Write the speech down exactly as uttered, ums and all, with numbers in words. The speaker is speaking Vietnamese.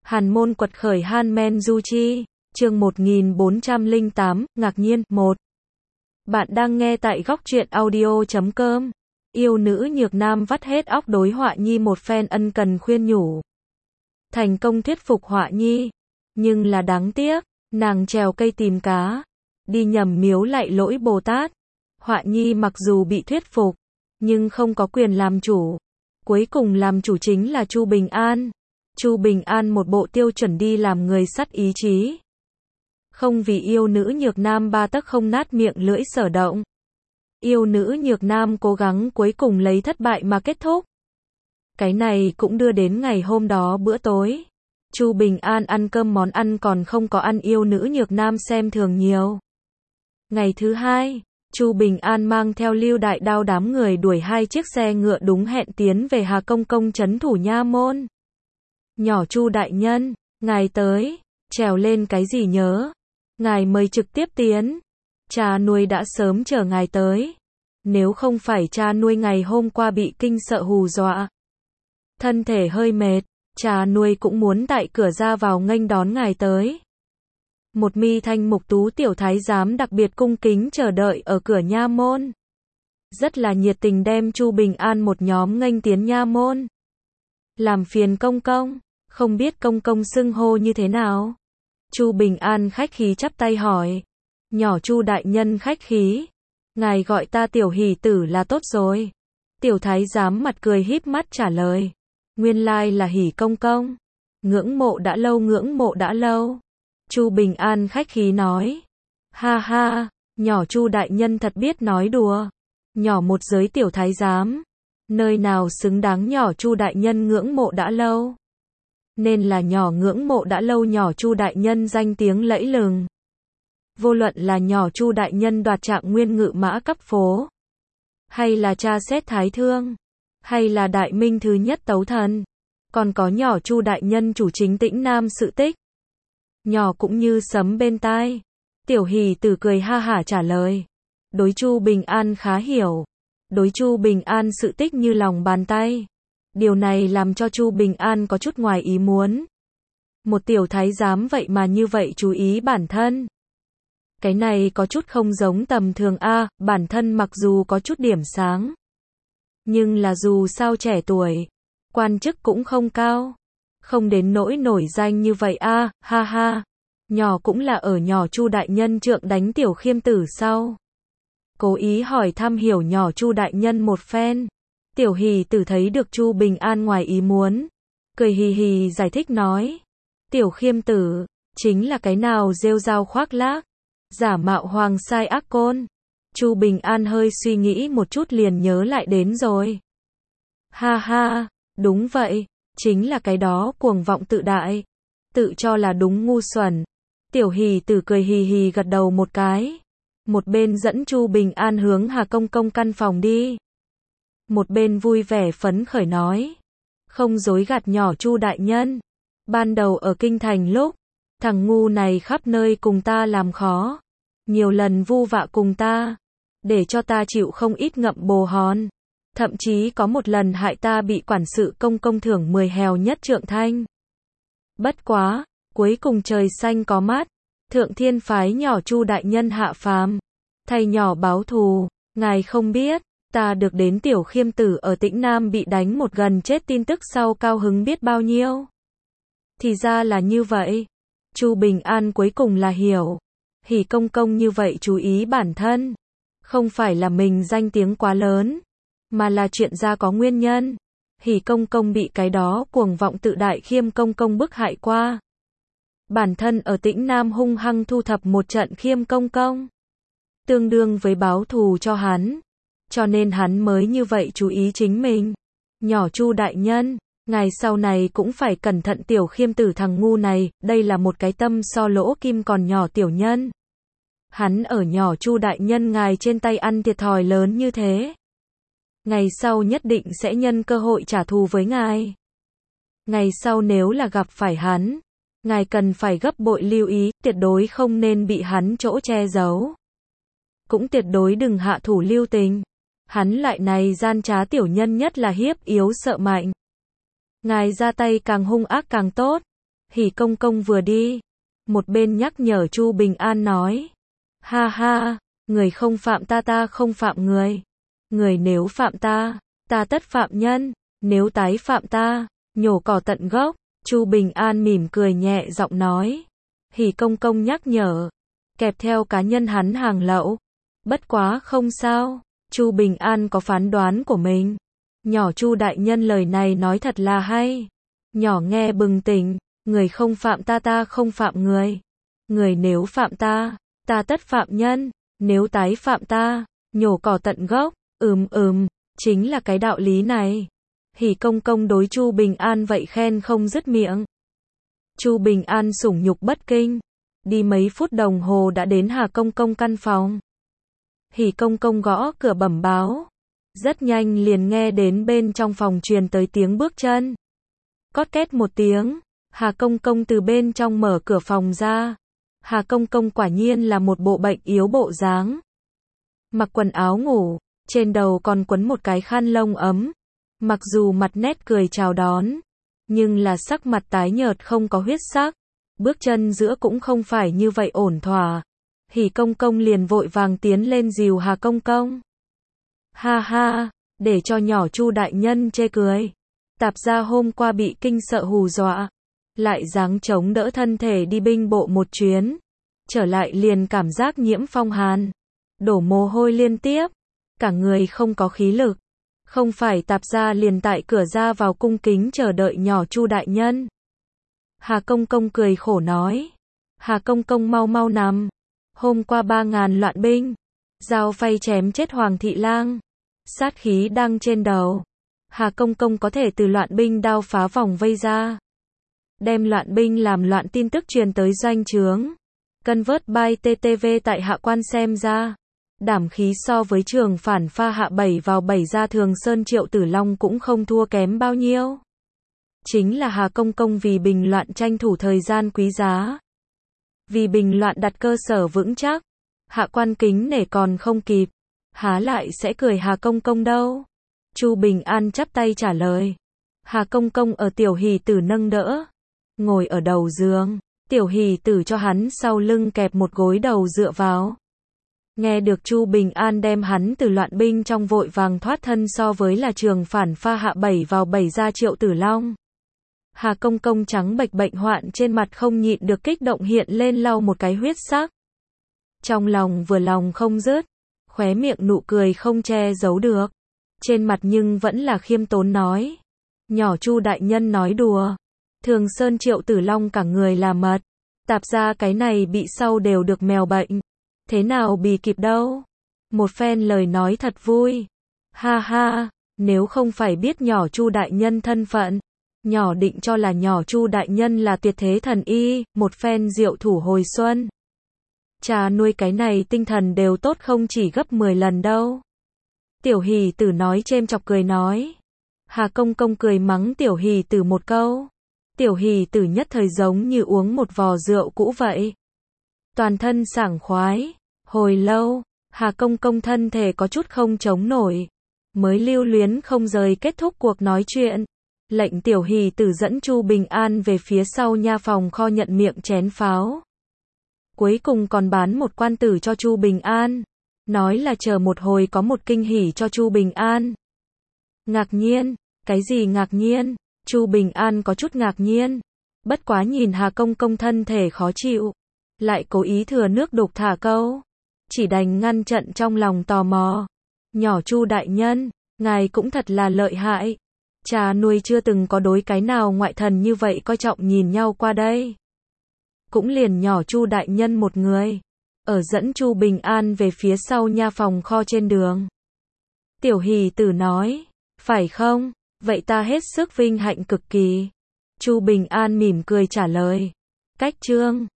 Hàn môn quật khởi Han Men Du Chi, chương một nghìn bốn trăm lẻ tám, ngạc nhiên, một. Bạn đang nghe tại góc truyện audio chấm com. Yêu nữ nhược nam vắt hết óc đối Họa Nhi một phen ân cần khuyên nhủ. Thành công thuyết phục Họa Nhi. Nhưng là đáng tiếc, nàng trèo cây tìm cá. Đi nhầm miếu lạy lỗi Bồ Tát. Họa Nhi mặc dù bị thuyết phục, nhưng không có quyền làm chủ. Cuối cùng làm chủ chính là Chu Bình An. Chu Bình An một bộ tiêu chuẩn đi làm người sắt ý chí. Không vì yêu nữ nhược nam ba tấc không nát miệng lưỡi sở động. Yêu nữ nhược nam cố gắng cuối cùng lấy thất bại mà kết thúc. Cái này cũng đưa đến ngày hôm đó bữa tối. Chu Bình An ăn cơm món ăn còn không có ăn yêu nữ nhược nam xem thường nhiều. Ngày thứ hai, Chu Bình An mang theo Lưu Đại Đao đám người đuổi hai chiếc xe ngựa đúng hẹn tiến về Hà Công Công trấn thủ nha môn. Nhỏ Chu đại nhân, ngài tới, trèo lên cái gì nhớ, ngài mời trực tiếp tiến. Cha nuôi đã sớm chờ ngài tới. Nếu không phải cha nuôi ngày hôm qua bị kinh sợ hù dọa, thân thể hơi mệt, cha nuôi cũng muốn tại cửa ra vào nghênh đón ngài tới. Một mi thanh mục tú tiểu thái giám đặc biệt cung kính chờ đợi ở cửa nha môn. Rất là nhiệt tình đem Chu Bình An một nhóm nghênh tiến nha môn. Làm phiền công công, không biết công công xưng hô như thế nào? Chu Bình An khách khí chắp tay hỏi. Nhỏ Chu đại nhân khách khí. Ngài gọi ta tiểu hỷ tử là tốt rồi. Tiểu thái giám mặt cười híp mắt trả lời. Nguyên lai là hỷ công công. Ngưỡng mộ đã lâu ngưỡng mộ đã lâu. Chu Bình An khách khí nói. Ha ha, nhỏ Chu đại nhân thật biết nói đùa. Nhỏ một giới tiểu thái giám. Nơi nào xứng đáng nhỏ Chu đại nhân ngưỡng mộ đã lâu. Nên là nhỏ ngưỡng mộ đã lâu nhỏ Chu đại nhân danh tiếng lẫy lừng. Vô luận là nhỏ Chu đại nhân đoạt trạng nguyên ngự mã cấp phố, hay là tra xét thái thương, hay là đại minh thứ nhất tấu thần, còn có nhỏ Chu đại nhân chủ chính Tĩnh Nam sự tích. Nhỏ cũng như sấm bên tai. Tiểu hỷ tử cười ha hả trả lời. Đối Chu Bình An khá hiểu. Đối Chu Bình An sự tích như lòng bàn tay. Điều này làm cho Chu Bình An có chút ngoài ý muốn. Một tiểu thái giám vậy mà như vậy chú ý bản thân. Cái này có chút không giống tầm thường a, à, bản thân mặc dù có chút điểm sáng. Nhưng là dù sao trẻ tuổi, quan chức cũng không cao. Không đến nỗi nổi danh như vậy a, à, ha ha. Nhỏ cũng là ở nhỏ Chu đại nhân trượng đánh tiểu khiêm tử sau. Cố ý hỏi thăm hiểu nhỏ Chu đại nhân một phen. Tiểu hỷ tử thấy được Chu Bình An ngoài ý muốn. Cười hì hì giải thích nói. Tiểu khiêm tử, chính là cái nào rêu rao khoác lác, giả mạo hoàng sai ác côn. Chu Bình An hơi suy nghĩ một chút liền nhớ lại đến rồi. Ha ha, đúng vậy, chính là cái đó cuồng vọng tự đại, tự cho là đúng ngu xuẩn. Tiểu hỷ tử cười hì hì gật đầu một cái. Một bên dẫn Chu Bình An hướng Hà Công Công căn phòng đi. Một bên vui vẻ phấn khởi nói. Không dối gạt nhỏ Chu đại nhân. Ban đầu ở kinh thành lúc, thằng ngu này khắp nơi cùng ta làm khó. Nhiều lần vu vạ cùng ta. Để cho ta chịu không ít ngậm bồ hòn. Thậm chí có một lần hại ta bị quản sự công công thưởng mười hèo nhất trượng thanh. Bất quá, cuối cùng trời xanh có mắt. Thượng thiên phái nhỏ Chu đại nhân hạ phàm. Thay nhỏ báo thù. Ngài không biết. Ta được đến tiểu khiêm tử ở Tĩnh Nam bị đánh một gần chết tin tức sau cao hứng biết bao nhiêu. Thì ra là như vậy. Chu Bình An cuối cùng là hiểu. Hỷ công công như vậy chú ý bản thân. Không phải là mình danh tiếng quá lớn. Mà là chuyện ra có nguyên nhân. Hỷ công công bị cái đó cuồng vọng tự đại khiêm công công bức hại qua. Bản thân ở Tĩnh Nam hung hăng thu thập một trận khiêm công công. Tương đương với báo thù cho hắn. Cho nên hắn mới như vậy chú ý chính mình. Nhỏ Chu đại nhân, ngài sau này cũng phải cẩn thận tiểu khiêm tử thằng ngu này, đây là một cái tâm so lỗ kim còn nhỏ tiểu nhân. Hắn ở nhỏ Chu đại nhân ngài trên tay ăn thiệt thòi lớn như thế. Ngày sau nhất định sẽ nhân cơ hội trả thù với ngài. Ngày sau nếu là gặp phải hắn, ngài cần phải gấp bội lưu ý, tuyệt đối không nên bị hắn chỗ che giấu. Cũng tuyệt đối đừng hạ thủ lưu tình. Hắn lại này gian trá tiểu nhân nhất là hiếp yếu sợ mạnh. Ngài ra tay càng hung ác càng tốt. Hỉ công công vừa đi, một bên nhắc nhở Chu Bình An nói. Ha ha, người không phạm ta ta không phạm người. Người nếu phạm ta, ta tất phạm nhân. Nếu tái phạm ta, nhổ cỏ tận gốc. Chu Bình An mỉm cười nhẹ giọng nói. Hỉ công công nhắc nhở, kẹp theo cá nhân hắn hàng lậu. Bất quá không sao, Chu Bình An có phán đoán của mình. Nhỏ Chu đại nhân lời này nói thật là hay. Nhỏ nghe bừng tỉnh, người không phạm ta ta không phạm người. Người nếu phạm ta, ta tất phạm nhân. Nếu tái phạm ta, nhổ cỏ tận gốc. Ừm ừm, chính là cái đạo lý này. Hỉ công công đối Chu Bình An vậy khen không dứt miệng. Chu Bình An sủng nhục bất kinh. Đi mấy phút đồng hồ đã đến Hà công công căn phòng. Hỉ công công gõ cửa bẩm báo. Rất nhanh liền nghe đến bên trong phòng truyền tới tiếng bước chân. Cót két một tiếng, Hà công công từ bên trong mở cửa phòng ra. Hà công công quả nhiên là một bộ bệnh yếu bộ dáng. Mặc quần áo ngủ, trên đầu còn quấn một cái khăn lông ấm. Mặc dù mặt nét cười chào đón, nhưng là sắc mặt tái nhợt không có huyết sắc. Bước chân giữa cũng không phải như vậy ổn thỏa. Hỉ công công liền vội vàng tiến lên dìu Hà công công. Ha ha, để cho nhỏ Chu đại nhân chê cười. Tạp gia hôm qua bị kinh sợ hù dọa, lại giáng chống đỡ thân thể đi binh bộ một chuyến. Trở lại liền cảm giác nhiễm phong hàn, đổ mồ hôi liên tiếp, cả người không có khí lực. Không phải tạp gia liền tại cửa ra vào cung kính chờ đợi nhỏ Chu đại nhân. Hà công công cười khổ nói. Hà công công mau mau nằm. Hôm qua ba ngàn loạn binh, dao phay chém chết Hoàng thị lang. Sát khí đang trên đầu. Hà công công có thể từ loạn binh đao phá vòng vây ra. Đem loạn binh làm loạn tin tức truyền tới doanh trướng. Cân vớt by tê tê vê tại hạ quan xem ra. Đảm khí so với trường phản pha hạ bảy vào bảy ra Thường Sơn Triệu Tử Long cũng không thua kém bao nhiêu. Chính là Hà công công vì bình loạn tranh thủ thời gian quý giá. Vì bình loạn đặt cơ sở vững chắc. Hạ quan kính nể còn không kịp. Há lại sẽ cười Hà công công đâu. Chu Bình An chắp tay trả lời. Hà công công ở tiểu hỷ tử nâng đỡ. Ngồi ở đầu giường. Tiểu hỷ tử cho hắn sau lưng kẹp một gối đầu dựa vào. Nghe được Chu Bình An đem hắn từ loạn binh trong vội vàng thoát thân so với là trường phản pha hạ bảy vào bảy ra Triệu Tử Long. Hà công công trắng bệch bệnh hoạn trên mặt không nhịn được kích động hiện lên lau một cái huyết sắc. Trong lòng vừa lòng không dứt, khóe miệng nụ cười không che giấu được. Trên mặt nhưng vẫn là khiêm tốn nói. Nhỏ Chu đại nhân nói đùa. Thường Sơn Triệu Tử Long cả người là mật. Tạp ra cái này bị sâu đều được mèo bệnh. Thế nào bì kịp đâu. Một phen lời nói thật vui. Ha ha, nếu không phải biết nhỏ Chu đại nhân thân phận, nhỏ định cho là nhỏ Chu đại nhân là tuyệt thế thần y, một phen diệu thủ hồi xuân. Cha nuôi cái này tinh thần đều tốt không chỉ gấp mười lần đâu. Tiểu hỷ tử nói chêm chọc cười nói. Hà công công cười mắng tiểu hỷ tử một câu. Tiểu hỷ tử nhất thời giống như uống một vò rượu cũ vậy. Toàn thân sảng khoái. Hồi lâu, Hà công công thân thể có chút không chống nổi. Mới lưu luyến không rời kết thúc cuộc nói chuyện. Lệnh tiểu hỷ tử dẫn Chu Bình An về phía sau nha phòng kho nhận miệng chén pháo. Cuối cùng còn bán một quan tử cho Chu Bình An. Nói là chờ một hồi có một kinh hỉ cho Chu Bình An. Ngạc nhiên, cái gì ngạc nhiên? Chu Bình An có chút ngạc nhiên. Bất quá nhìn Hà công công thân thể khó chịu. Lại cố ý thừa nước đục thả câu. Chỉ đành ngăn trận trong lòng tò mò. Nhỏ Chu đại nhân, ngài cũng thật là lợi hại. Cha nuôi chưa từng có đối cái nào ngoại thần như vậy coi trọng nhìn nhau qua đây. Cũng liền nhỏ Chu đại nhân một người. Ở dẫn Chu Bình An về phía sau nha phòng kho trên đường. Tiểu hỷ tử nói. Phải không? Vậy ta hết sức vinh hạnh cực kỳ. Chu Bình An mỉm cười trả lời. Cách chương